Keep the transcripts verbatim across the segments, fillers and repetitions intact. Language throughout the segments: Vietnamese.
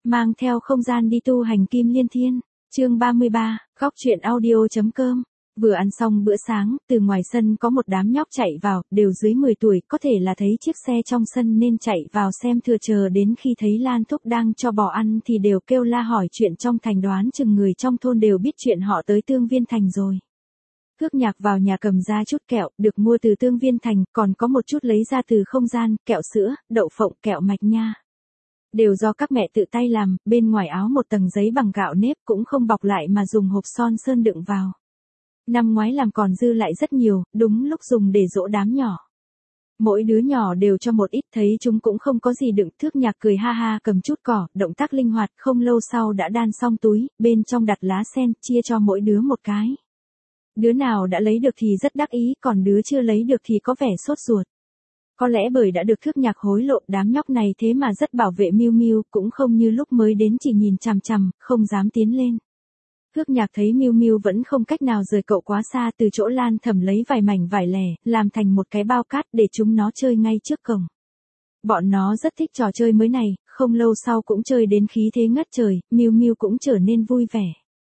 mang theo không gian đi tu hành kim liên thiên. Chương ba mươi ba, góc truyện audio chấm com. Vừa ăn xong bữa sáng, từ ngoài sân có một đám nhóc chạy vào, đều dưới mười tuổi, có thể là thấy chiếc xe trong sân nên chạy vào xem thừa, chờ đến khi thấy Lan Thúc đang cho bò ăn thì đều kêu la hỏi chuyện trong thành, đoán chừng người trong thôn đều biết chuyện họ tới Tương Viên Thành rồi. Thước Nhạc vào nhà cầm ra chút kẹo, được mua từ Tương Viên Thành, còn có một chút lấy ra từ không gian, kẹo sữa, đậu phộng, kẹo mạch nha. Đều do các mẹ tự tay làm, bên ngoài áo một tầng giấy bằng gạo nếp cũng không bọc lại mà dùng hộp son sơn đựng vào. Năm ngoái làm còn dư lại rất nhiều, đúng lúc dùng để dỗ đám nhỏ. Mỗi đứa nhỏ đều cho một ít, thấy chúng cũng không có gì đựng, Thước Nhạc cười ha ha cầm chút cỏ, động tác linh hoạt, không lâu sau đã đan xong túi, bên trong đặt lá sen, chia cho mỗi đứa một cái. Đứa nào đã lấy được thì rất đắc ý, còn đứa chưa lấy được thì có vẻ sốt ruột. Có lẽ bởi đã được Thước Nhạc hối lộ, đám nhóc này thế mà rất bảo vệ Miu Miu, cũng không như lúc mới đến chỉ nhìn chằm chằm, không dám tiến lên. Thước Nhạc thấy Miu Miu vẫn không cách nào rời cậu quá xa, từ chỗ Lan Thẩm lấy vài mảnh vải lẻ, làm thành một cái bao cát để chúng nó chơi ngay trước cổng. Bọn nó rất thích trò chơi mới này, không lâu sau cũng chơi đến khí thế ngất trời, Miu Miu cũng trở nên vui vẻ.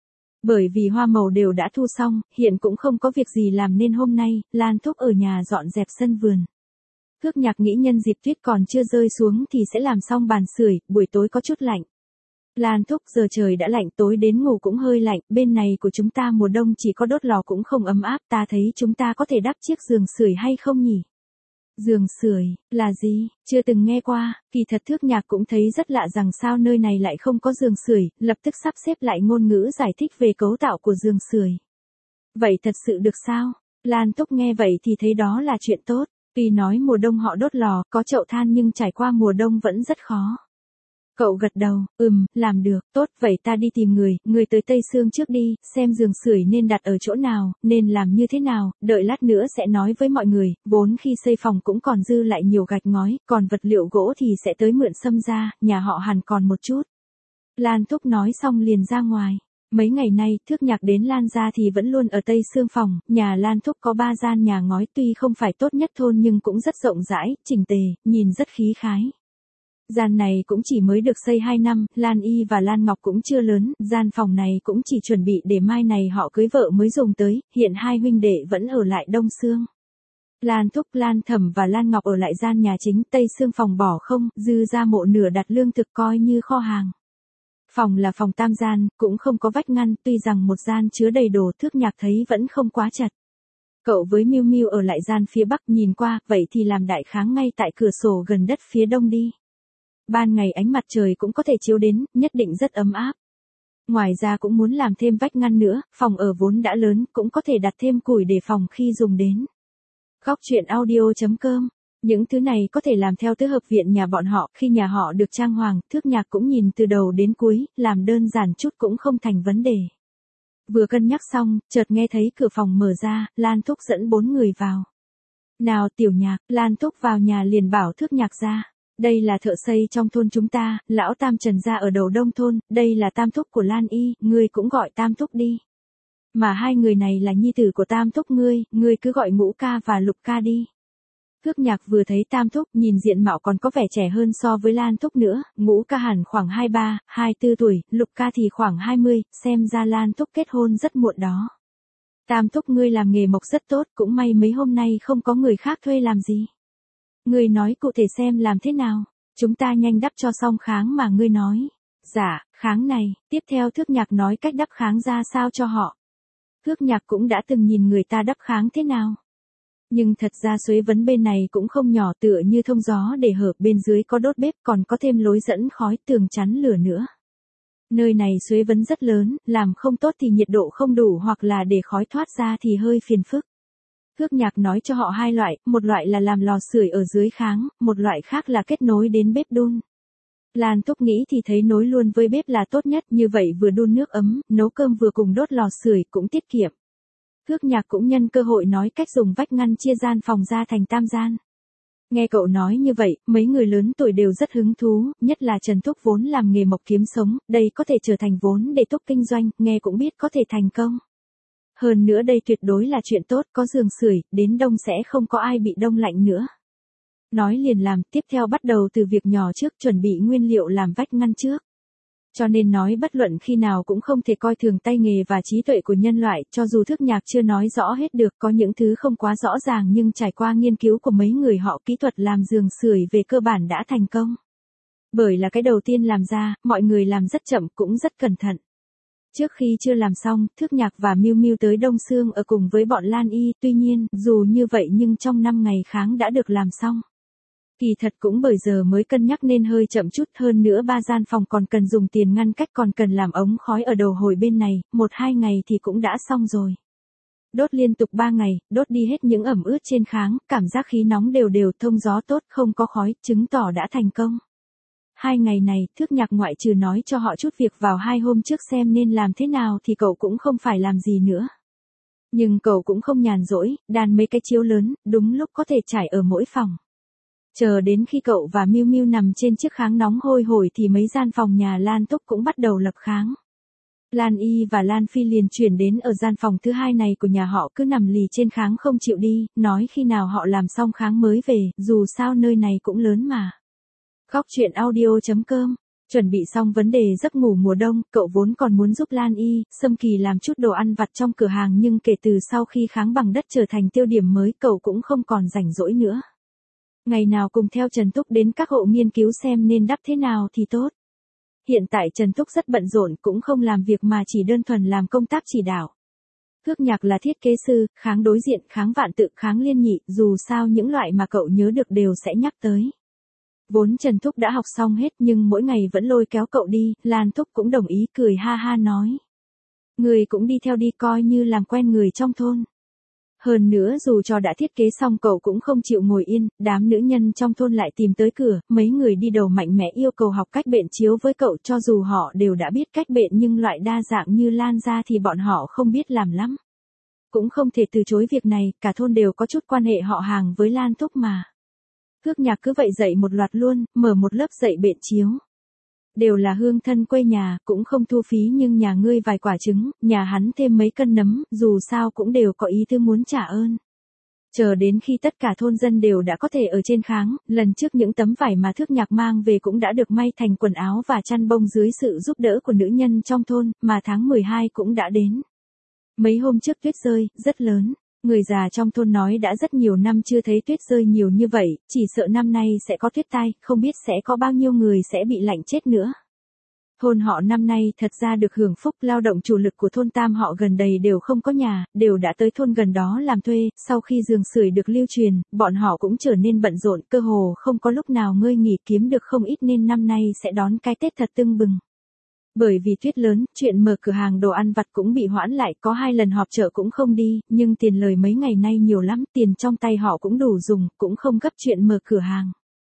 Bởi vì hoa màu đều đã thu xong, hiện cũng không có việc gì làm nên hôm nay, Lan Thúc ở nhà dọn dẹp sân vườn. Thước Nhạc nghĩ nhân dịp tuyết còn chưa rơi xuống thì sẽ làm xong bàn sưởi, buổi tối có chút lạnh. Lan Thúc, giờ trời đã lạnh, tối đến ngủ cũng hơi lạnh, bên này của chúng ta mùa đông chỉ có đốt lò cũng không ấm áp, ta thấy chúng ta có thể đắp chiếc giường sưởi hay không nhỉ? Giường sưởi, là gì? Chưa từng nghe qua, kỳ thật Thước Nhạc cũng thấy rất lạ rằng sao nơi này lại không có giường sưởi, lập tức sắp xếp lại ngôn ngữ giải thích về cấu tạo của giường sưởi. Vậy thật sự được sao? Lan Thúc nghe vậy thì thấy đó là chuyện tốt, tuy nói mùa đông họ đốt lò, có chậu than nhưng trải qua mùa đông vẫn rất khó. Cậu gật đầu, ừm, làm được, tốt, vậy ta đi tìm người, người tới Tây Sương trước đi, xem giường sưởi nên đặt ở chỗ nào, nên làm như thế nào, đợi lát nữa sẽ nói với mọi người, vốn khi xây phòng cũng còn dư lại nhiều gạch ngói, còn vật liệu gỗ thì sẽ tới mượn xâm ra, nhà họ hẳn còn một chút. Lan Thúc nói xong liền ra ngoài. Mấy ngày nay, Thước Nhạc đến Lan gia thì vẫn luôn ở Tây Sương phòng, nhà Lan Thúc có ba gian nhà ngói tuy không phải tốt nhất thôn nhưng cũng rất rộng rãi, chỉnh tề, nhìn rất khí khái. Gian này cũng chỉ mới được xây hai năm, Lan Y và Lan Ngọc cũng chưa lớn, gian phòng này cũng chỉ chuẩn bị để mai này họ cưới vợ mới dùng tới, hiện hai huynh đệ vẫn ở lại Đông Sương. Lan Thúc, Lan Thẩm và Lan Ngọc ở lại gian nhà chính, Tây Sương phòng bỏ không, dư ra mộ nửa đặt lương thực coi như kho hàng. Phòng là phòng tam gian, cũng không có vách ngăn, tuy rằng một gian chứa đầy đồ, Thước Nhạc thấy vẫn không quá chật. Cậu với Miu Miu ở lại gian phía bắc, nhìn qua, vậy thì làm đại kháng ngay tại cửa sổ gần đất phía đông đi. Ban ngày ánh mặt trời cũng có thể chiếu đến, nhất định rất ấm áp. Ngoài ra cũng muốn làm thêm vách ngăn nữa, phòng ở vốn đã lớn, cũng có thể đặt thêm củi để phòng khi dùng đến. Góc truyện audio chấm com. Những thứ này có thể làm theo tứ hợp viện nhà bọn họ, khi nhà họ được trang hoàng, Thước Nhạc cũng nhìn từ đầu đến cuối, làm đơn giản chút cũng không thành vấn đề. Vừa cân nhắc xong, chợt nghe thấy cửa phòng mở ra, Lan Thúc dẫn bốn người vào. Nào Tiểu Nhạc, Lan Thúc vào nhà liền bảo Thước Nhạc ra. Đây là thợ xây trong thôn chúng ta, lão Tam Trần gia ở đầu đông thôn, đây là Tam Thúc của Lan Y, ngươi cũng gọi Tam Thúc đi. Mà hai người này là nhi tử của Tam Thúc ngươi, ngươi cứ gọi Ngũ ca và Lục ca đi. Thước Nhạc vừa thấy Tam Thúc, nhìn diện mạo còn có vẻ trẻ hơn so với Lan Thúc nữa, Ngũ ca hẳn khoảng hai mươi ba, hai mươi tư tuổi, Lục ca thì khoảng hai mươi, xem ra Lan Thúc kết hôn rất muộn đó. Tam Thúc ngươi làm nghề mộc rất tốt, cũng may mấy hôm nay không có người khác thuê làm gì. Ngươi nói cụ thể xem làm thế nào, chúng ta nhanh đắp cho xong kháng mà ngươi nói. Dạ, kháng này, tiếp theo Thước Nhạc nói cách đắp kháng ra sao cho họ. Thước Nhạc cũng đã từng nhìn người ta đắp kháng thế nào. Nhưng thật ra Xuế Vấn bên này cũng không nhỏ, tựa như thông gió để hở, bên dưới có đốt bếp còn có thêm lối dẫn khói, tường chắn lửa nữa. Nơi này Xuế Vấn rất lớn, làm không tốt thì nhiệt độ không đủ hoặc là để khói thoát ra thì hơi phiền phức. Thước Nhạc nói cho họ hai loại, một loại là làm lò sưởi ở dưới kháng, một loại khác là kết nối đến bếp đun. Lan Thúc nghĩ thì thấy nối luôn với bếp là tốt nhất, như vậy vừa đun nước ấm, nấu cơm vừa cùng đốt lò sưởi cũng tiết kiệm. Thước Nhạc cũng nhân cơ hội nói cách dùng vách ngăn chia gian phòng ra thành tam gian. Nghe cậu nói như vậy, mấy người lớn tuổi đều rất hứng thú, nhất là Trần Thúc vốn làm nghề mộc kiếm sống, đây có thể trở thành vốn để thúc kinh doanh, nghe cũng biết có thể thành công. Hơn nữa đây tuyệt đối là chuyện tốt, có giường sưởi, đến đông sẽ không có ai bị đông lạnh nữa. Nói liền làm, tiếp theo bắt đầu từ việc nhỏ trước, chuẩn bị nguyên liệu làm vách ngăn trước. Cho nên nói bất luận khi nào cũng không thể coi thường tay nghề và trí tuệ của nhân loại, cho dù Thước Nhạc chưa nói rõ hết được, có những thứ không quá rõ ràng nhưng trải qua nghiên cứu của mấy người họ kỹ thuật làm giường sưởi về cơ bản đã thành công. Bởi là cái đầu tiên làm ra, mọi người làm rất chậm cũng rất cẩn thận. Trước khi chưa làm xong, Thước Nhạc và Miu Miu tới Đông Sương ở cùng với bọn Lan Y, tuy nhiên, dù như vậy nhưng trong năm ngày kháng đã được làm xong. Kỳ thật cũng bởi giờ mới cân nhắc nên hơi chậm chút, hơn nữa ba gian phòng còn cần dùng tiền ngăn cách, còn cần làm ống khói ở đầu hồi bên này, một hai ngày thì cũng đã xong rồi. Đốt liên tục ba ngày, đốt đi hết những ẩm ướt trên kháng, cảm giác khí nóng đều đều, thông gió tốt, không có khói, chứng tỏ đã thành công. Hai ngày này, Thước Nhạc ngoại trừ nói cho họ chút việc vào hai hôm trước xem nên làm thế nào thì cậu cũng không phải làm gì nữa. Nhưng cậu cũng không nhàn rỗi, đan mấy cái chiếu lớn, đúng lúc có thể trải ở mỗi phòng. Chờ đến khi cậu và Miu Miu nằm trên chiếc kháng nóng hôi hổi thì mấy gian phòng nhà Lan Túc cũng bắt đầu lập kháng. Lan Y và Lan Phi liền chuyển đến ở gian phòng thứ hai này của nhà họ, cứ nằm lì trên kháng không chịu đi, nói khi nào họ làm xong kháng mới về, dù sao nơi này cũng lớn mà. Góc truyện audio chấm com. Chuẩn bị xong vấn đề giấc ngủ mùa đông, cậu vốn còn muốn giúp Lan Y, Sâm Kỳ làm chút đồ ăn vặt trong cửa hàng, nhưng kể từ sau khi kháng bằng đất trở thành tiêu điểm mới, cậu cũng không còn rảnh rỗi nữa. Ngày nào cùng theo Trần Túc đến các hộ nghiên cứu xem nên đắp thế nào thì tốt. Hiện tại Trần Túc rất bận rộn, cũng không làm việc mà chỉ đơn thuần làm công tác chỉ đạo. Thước Nhạc là thiết kế sư, kháng đối diện, kháng vạn tự, kháng liên nhị, dù sao những loại mà cậu nhớ được đều sẽ nhắc tới. Vốn Trần Thúc đã học xong hết nhưng mỗi ngày vẫn lôi kéo cậu đi, Lan Thúc cũng đồng ý, cười ha ha nói. Người cũng đi theo đi, coi như làm quen người trong thôn. Hơn nữa dù cho đã thiết kế xong cậu cũng không chịu ngồi yên, đám nữ nhân trong thôn lại tìm tới cửa, mấy người đi đầu mạnh mẽ yêu cầu học cách bện chiếu với cậu, cho dù họ đều đã biết cách bện nhưng loại đa dạng như Lan gia thì bọn họ không biết làm lắm. Cũng không thể từ chối việc này, cả thôn đều có chút quan hệ họ hàng với Lan Thúc mà. Thước Nhạc cứ vậy dạy một loạt luôn, mở một lớp dạy bện chiếu. Đều là hương thân quê nhà, cũng không thu phí, nhưng nhà ngươi vài quả trứng, nhà hắn thêm mấy cân nấm, dù sao cũng đều có ý tư muốn trả ơn. Chờ đến khi tất cả thôn dân đều đã có thể ở trên kháng, lần trước những tấm vải mà Thước Nhạc mang về cũng đã được may thành quần áo và chăn bông dưới sự giúp đỡ của nữ nhân trong thôn, mà tháng mười hai cũng đã đến. Mấy hôm trước tuyết rơi, rất lớn. Người già trong thôn nói đã rất nhiều năm chưa thấy tuyết rơi nhiều như vậy, chỉ sợ năm nay sẽ có tuyết tai, không biết sẽ có bao nhiêu người sẽ bị lạnh chết nữa. Thôn họ năm nay thật ra được hưởng phúc, lao động chủ lực của thôn Tam họ gần đây đều không có nhà, đều đã tới thôn gần đó làm thuê, sau khi giường sưởi được lưu truyền, bọn họ cũng trở nên bận rộn, cơ hồ không có lúc nào ngơi nghỉ, kiếm được không ít nên năm nay sẽ đón cái Tết thật tưng bừng. Bởi vì tuyết lớn, chuyện mở cửa hàng đồ ăn vặt cũng bị hoãn lại, có hai lần họp chợ cũng không đi, nhưng tiền lời mấy ngày nay nhiều lắm, tiền trong tay họ cũng đủ dùng, cũng không gấp chuyện mở cửa hàng.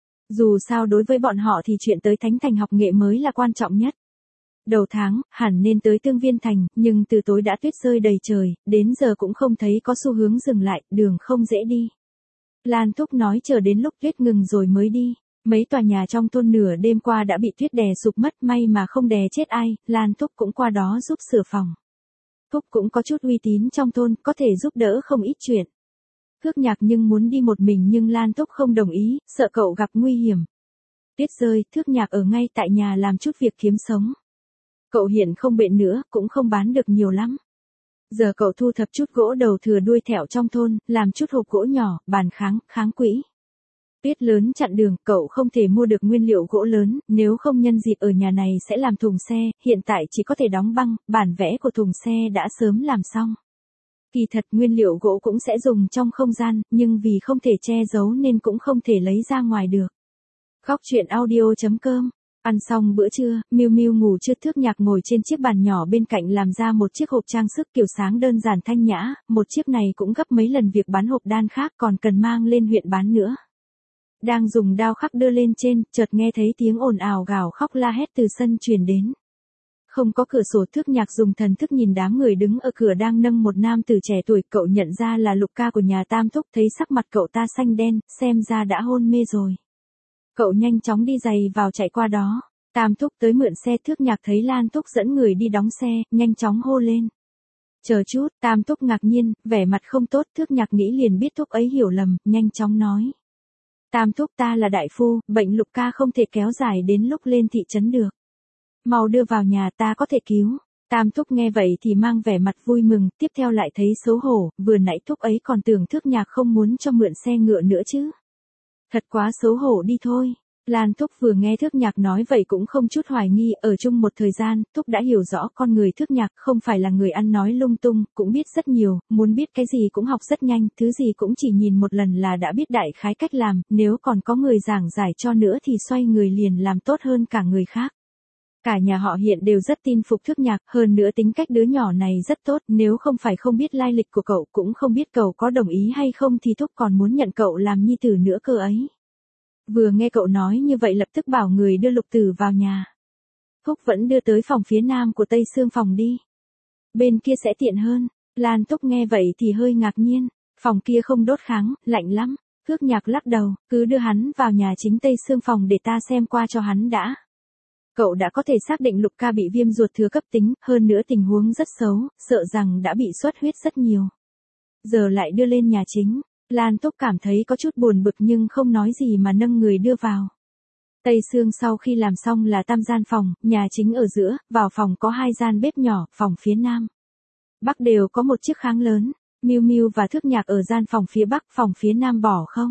Dù sao đối với bọn họ thì chuyện tới Thánh Thành học nghệ mới là quan trọng nhất. Đầu tháng, hẳn nên tới Tương Viên Thành, nhưng từ tối đã tuyết rơi đầy trời, đến giờ cũng không thấy có xu hướng dừng lại, đường không dễ đi. Lan Thúc nói chờ đến lúc tuyết ngừng rồi mới đi. Mấy tòa nhà trong thôn nửa đêm qua đã bị tuyết đè sụp mất, may mà không đè chết ai, Lan Thúc cũng qua đó giúp sửa phòng. Thúc cũng có chút uy tín trong thôn, có thể giúp đỡ không ít chuyện. Thước Nhạc nhưng muốn đi một mình nhưng Lan Thúc không đồng ý, sợ cậu gặp nguy hiểm. Tuyết rơi, Thước Nhạc ở ngay tại nhà làm chút việc kiếm sống. Cậu hiện không bện nữa, cũng không bán được nhiều lắm. Giờ cậu thu thập chút gỗ đầu thừa đuôi thẻo trong thôn, làm chút hộp gỗ nhỏ, bàn kháng, kháng quỹ. Tuyết lớn chặn đường, cậu không thể mua được nguyên liệu gỗ lớn, nếu không nhân dịp ở nhà này sẽ làm thùng xe, hiện tại chỉ có thể đóng băng, bản vẽ của thùng xe đã sớm làm xong. Kỳ thật nguyên liệu gỗ cũng sẽ dùng trong không gian, nhưng vì không thể che giấu nên cũng không thể lấy ra ngoài được. Góc truyện audio chấm com. Ăn xong bữa trưa, Miu Miu ngủ chưa, Thước Nhạc ngồi trên chiếc bàn nhỏ bên cạnh làm ra một chiếc hộp trang sức kiểu sáng đơn giản thanh nhã, một chiếc này cũng gấp mấy lần việc bán hộp đan khác, còn cần mang lên huyện bán nữa. Đang dùng dao khắc đưa lên trên, chợt nghe thấy tiếng ồn ào gào khóc la hét từ sân truyền đến. Không có cửa sổ, Thước Nhạc dùng thần thức nhìn đám người đứng ở cửa đang nâng một nam tử trẻ tuổi, cậu nhận ra là Lục ca của nhà Tam Thúc, thấy sắc mặt cậu ta xanh đen, xem ra đã hôn mê rồi. Cậu nhanh chóng đi giày vào chạy qua đó. Tam Thúc tới mượn xe, Thước Nhạc thấy Lan Thúc dẫn người đi đóng xe, nhanh chóng hô lên. Chờ chút, Tam Thúc ngạc nhiên, vẻ mặt không tốt, Thước Nhạc nghĩ liền biết Thúc ấy hiểu lầm, nhanh chóng nói. Tam Thúc, ta là đại phu, bệnh Lục ca không thể kéo dài đến lúc lên thị trấn được. Mau đưa vào nhà, ta có thể cứu. Tam thúc nghe vậy thì mang vẻ mặt vui mừng, tiếp theo lại thấy xấu hổ, vừa nãy thúc ấy còn tưởng Thước Nhạc không muốn cho mượn xe ngựa nữa chứ. Thật quá xấu hổ đi thôi. Lan Thúc vừa nghe Thước Nhạc nói vậy cũng không chút hoài nghi, ở chung một thời gian, Thúc đã hiểu rõ con người Thước Nhạc không phải là người ăn nói lung tung, cũng biết rất nhiều, muốn biết cái gì cũng học rất nhanh, thứ gì cũng chỉ nhìn một lần là đã biết đại khái cách làm, nếu còn có người giảng giải cho nữa thì xoay người liền làm tốt hơn cả người khác. Cả nhà họ hiện đều rất tin phục Thước Nhạc, hơn nữa tính cách đứa nhỏ này rất tốt, nếu không phải không biết lai lịch của cậu cũng không biết cậu có đồng ý hay không thì Thúc còn muốn nhận cậu làm nhi tử nữa cơ ấy. Vừa nghe cậu nói như vậy lập tức bảo người đưa Lục Tử vào nhà. Thúc vẫn đưa tới phòng phía nam của Tây Sương phòng đi. Bên kia sẽ tiện hơn. Lan Túc nghe vậy thì hơi ngạc nhiên. Phòng kia không đốt kháng, lạnh lắm. Thước Nhạc lắc đầu, cứ đưa hắn vào nhà chính Tây Sương phòng để ta xem qua cho hắn đã. Cậu đã có thể xác định Lục ca bị viêm ruột thừa cấp tính, hơn nữa tình huống rất xấu, sợ rằng đã bị xuất huyết rất nhiều. Giờ lại đưa lên nhà chính. Lan Túc cảm thấy có chút buồn bực nhưng không nói gì mà nâng người đưa vào. Tây Sương sau khi làm xong là tam gian phòng, nhà chính ở giữa, vào phòng có hai gian bếp nhỏ, phòng phía nam. Bắc đều có một chiếc kháng lớn, Miu Miu và Thước Nhạc ở gian phòng phía bắc, phòng phía nam bỏ không.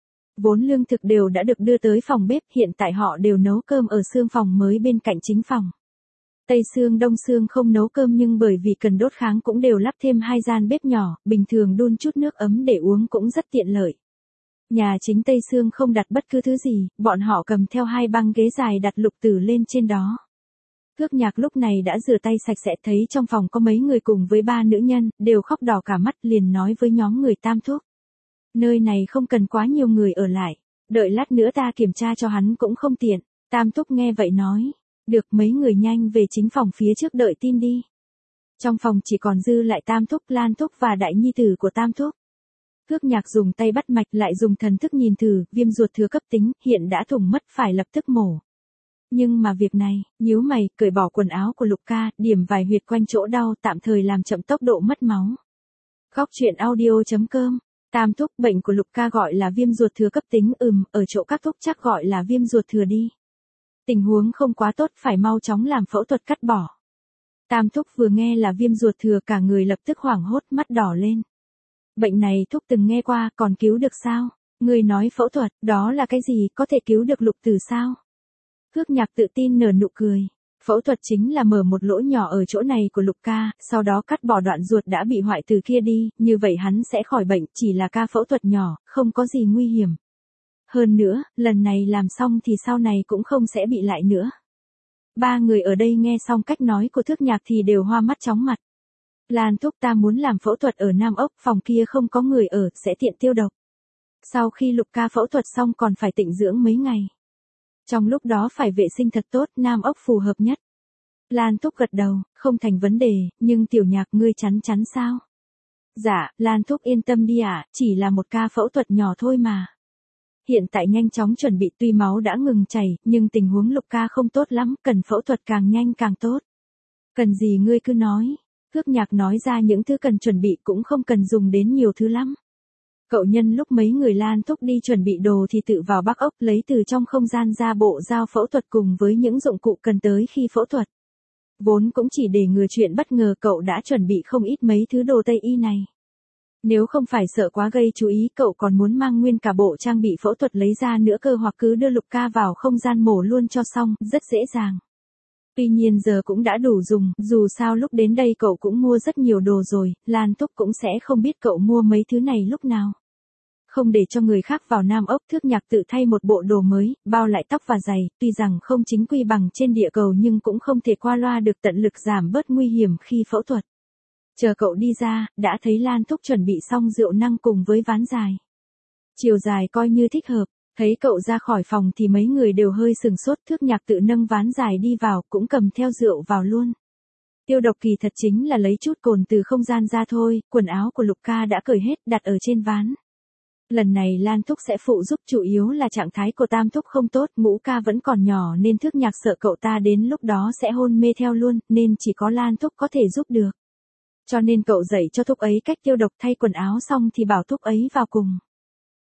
Vốn lương thực đều đã được đưa tới phòng bếp, hiện tại họ đều nấu cơm ở Sương phòng mới bên cạnh chính phòng. Tây Sương Đông Sương không nấu cơm nhưng bởi vì cần đốt kháng cũng đều lắp thêm hai gian bếp nhỏ, bình thường đun chút nước ấm để uống cũng rất tiện lợi. Nhà chính Tây Sương không đặt bất cứ thứ gì, bọn họ cầm theo hai băng ghế dài đặt Lục Tử lên trên đó. Thước Nhạc lúc này đã rửa tay sạch sẽ, thấy trong phòng có mấy người cùng với ba nữ nhân, đều khóc đỏ cả mắt, liền nói với nhóm người Tam Thúc. Nơi này không cần quá nhiều người ở lại, đợi lát nữa ta kiểm tra cho hắn cũng không tiện. Tam Thúc nghe vậy nói. Được, mấy người nhanh về chính phòng phía trước đợi tin đi. Trong phòng chỉ còn dư lại Tam Thúc, Lan Thúc và đại nhi tử của Tam Thúc. Thước Nhạc dùng tay bắt mạch lại dùng thần thức nhìn thử, viêm ruột thừa cấp tính, hiện đã thủng mất phải lập tức mổ. Nhưng mà việc này, nhíu mày, cởi bỏ quần áo của Lục ca, điểm vài huyệt quanh chỗ đau tạm thời làm chậm tốc độ mất máu. Góc truyện audio chấm com. Tam Thúc, bệnh của Lục ca gọi là viêm ruột thừa cấp tính, ừm, ở chỗ các thúc chắc gọi là viêm ruột thừa đi. Tình huống không quá tốt, phải mau chóng làm phẫu thuật cắt bỏ. Tam Thúc vừa nghe là viêm ruột thừa cả người lập tức hoảng hốt, mắt đỏ lên. Bệnh này Thúc từng nghe qua, còn cứu được sao? Người nói phẫu thuật, đó là cái gì, có thể cứu được Lục Tử sao? Thước Nhạc tự tin nở nụ cười. Phẫu thuật chính là mở một lỗ nhỏ ở chỗ này của Lục ca, sau đó cắt bỏ đoạn ruột đã bị hoại từ kia đi, như vậy hắn sẽ khỏi bệnh, chỉ là ca phẫu thuật nhỏ, không có gì nguy hiểm. Hơn nữa, lần này làm xong thì sau này cũng không sẽ bị lại nữa. Ba người ở đây nghe xong cách nói của Thước Nhạc thì đều hoa mắt chóng mặt. Lan Thúc, ta muốn làm phẫu thuật ở Nam Ốc, phòng kia không có người ở, sẽ tiện tiêu độc. Sau khi Lục ca phẫu thuật xong còn phải tịnh dưỡng mấy ngày. Trong lúc đó phải vệ sinh thật tốt, Nam Ốc phù hợp nhất. Lan Thúc gật đầu, không thành vấn đề, nhưng Tiểu Nhạc ngươi chắn chắn sao? Dạ, Lan Thúc yên tâm đi ạ, à, chỉ là một ca phẫu thuật nhỏ thôi mà. Hiện tại nhanh chóng chuẩn bị, tuy máu đã ngừng chảy, nhưng tình huống Lục ca không tốt lắm, cần phẫu thuật càng nhanh càng tốt. Cần gì ngươi cứ nói. Thước Nhạc nói ra những thứ cần chuẩn bị, cũng không cần dùng đến nhiều thứ lắm. Cậu nhân lúc mấy người Lan Thúc đi chuẩn bị đồ thì tự vào Bắc Ốc lấy từ trong không gian ra bộ dao phẫu thuật cùng với những dụng cụ cần tới khi phẫu thuật. Vốn cũng chỉ để ngừa chuyện bất ngờ, cậu đã chuẩn bị không ít mấy thứ đồ Tây y này. Nếu không phải sợ quá gây chú ý, cậu còn muốn mang nguyên cả bộ trang bị phẫu thuật lấy ra nữa cơ, hoặc cứ đưa Lục ca vào không gian mổ luôn cho xong, rất dễ dàng. Tuy nhiên giờ cũng đã đủ dùng, dù sao lúc đến đây cậu cũng mua rất nhiều đồ rồi, Lan Thúc cũng sẽ không biết cậu mua mấy thứ này lúc nào. Không để cho người khác vào Nam Ốc, Thước Nhạc tự thay một bộ đồ mới, bao lại tóc và giày, tuy rằng không chính quy bằng trên địa cầu nhưng cũng không thể qua loa được, tận lực giảm bớt nguy hiểm khi phẫu thuật. Chờ cậu đi ra, đã thấy Lan Thúc chuẩn bị xong rượu năng cùng với ván dài. Chiều dài coi như thích hợp, thấy cậu ra khỏi phòng thì mấy người đều hơi sừng sốt, Thước Nhạc tự nâng ván dài đi vào, cũng cầm theo rượu vào luôn. Tiêu độc kỳ thật chính là lấy chút cồn từ không gian ra thôi, quần áo của Lục ca đã cởi hết đặt ở trên ván. Lần này Lan Thúc sẽ phụ giúp, chủ yếu là trạng thái của Tam Thúc không tốt, Ngũ ca vẫn còn nhỏ nên Thước Nhạc sợ cậu ta đến lúc đó sẽ hôn mê theo luôn, nên chỉ có Lan Thúc có thể giúp được. Cho nên cậu dạy cho Thúc ấy cách tiêu độc, thay quần áo xong thì bảo Thúc ấy vào cùng.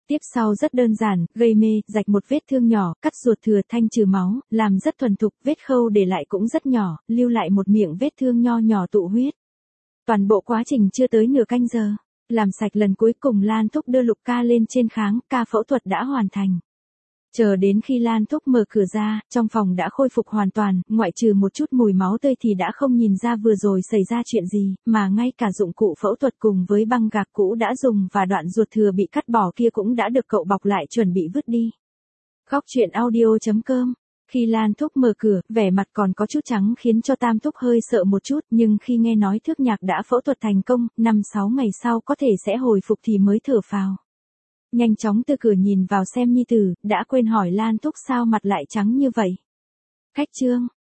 Tiếp sau rất đơn giản, gây mê, rạch một vết thương nhỏ, cắt ruột thừa thanh trừ máu, làm rất thuần thục, vết khâu để lại cũng rất nhỏ, lưu lại một miệng vết thương nho nhỏ tụ huyết. Toàn bộ quá trình chưa tới nửa canh giờ. Làm sạch lần cuối cùng Lan Thúc đưa Lục ca lên trên kháng, ca phẫu thuật đã hoàn thành. Chờ đến khi Lan Thúc mở cửa ra, trong phòng đã khôi phục hoàn toàn, ngoại trừ một chút mùi máu tươi thì đã không nhìn ra vừa rồi xảy ra chuyện gì, mà ngay cả dụng cụ phẫu thuật cùng với băng gạc cũ đã dùng và đoạn ruột thừa bị cắt bỏ kia cũng đã được cậu bọc lại chuẩn bị vứt đi. Góc truyện audio chấm com. Khi Lan Thúc mở cửa, vẻ mặt còn có chút trắng khiến cho Tam Thúc hơi sợ một chút, nhưng khi nghe nói Thước Nhạc đã phẫu thuật thành công, năm sáu ngày sau có thể sẽ hồi phục thì mới thở phào. Nhanh chóng từ cửa nhìn vào xem nhi tử, đã quên hỏi Lan Thúc sao mặt lại trắng như vậy. Khách trương,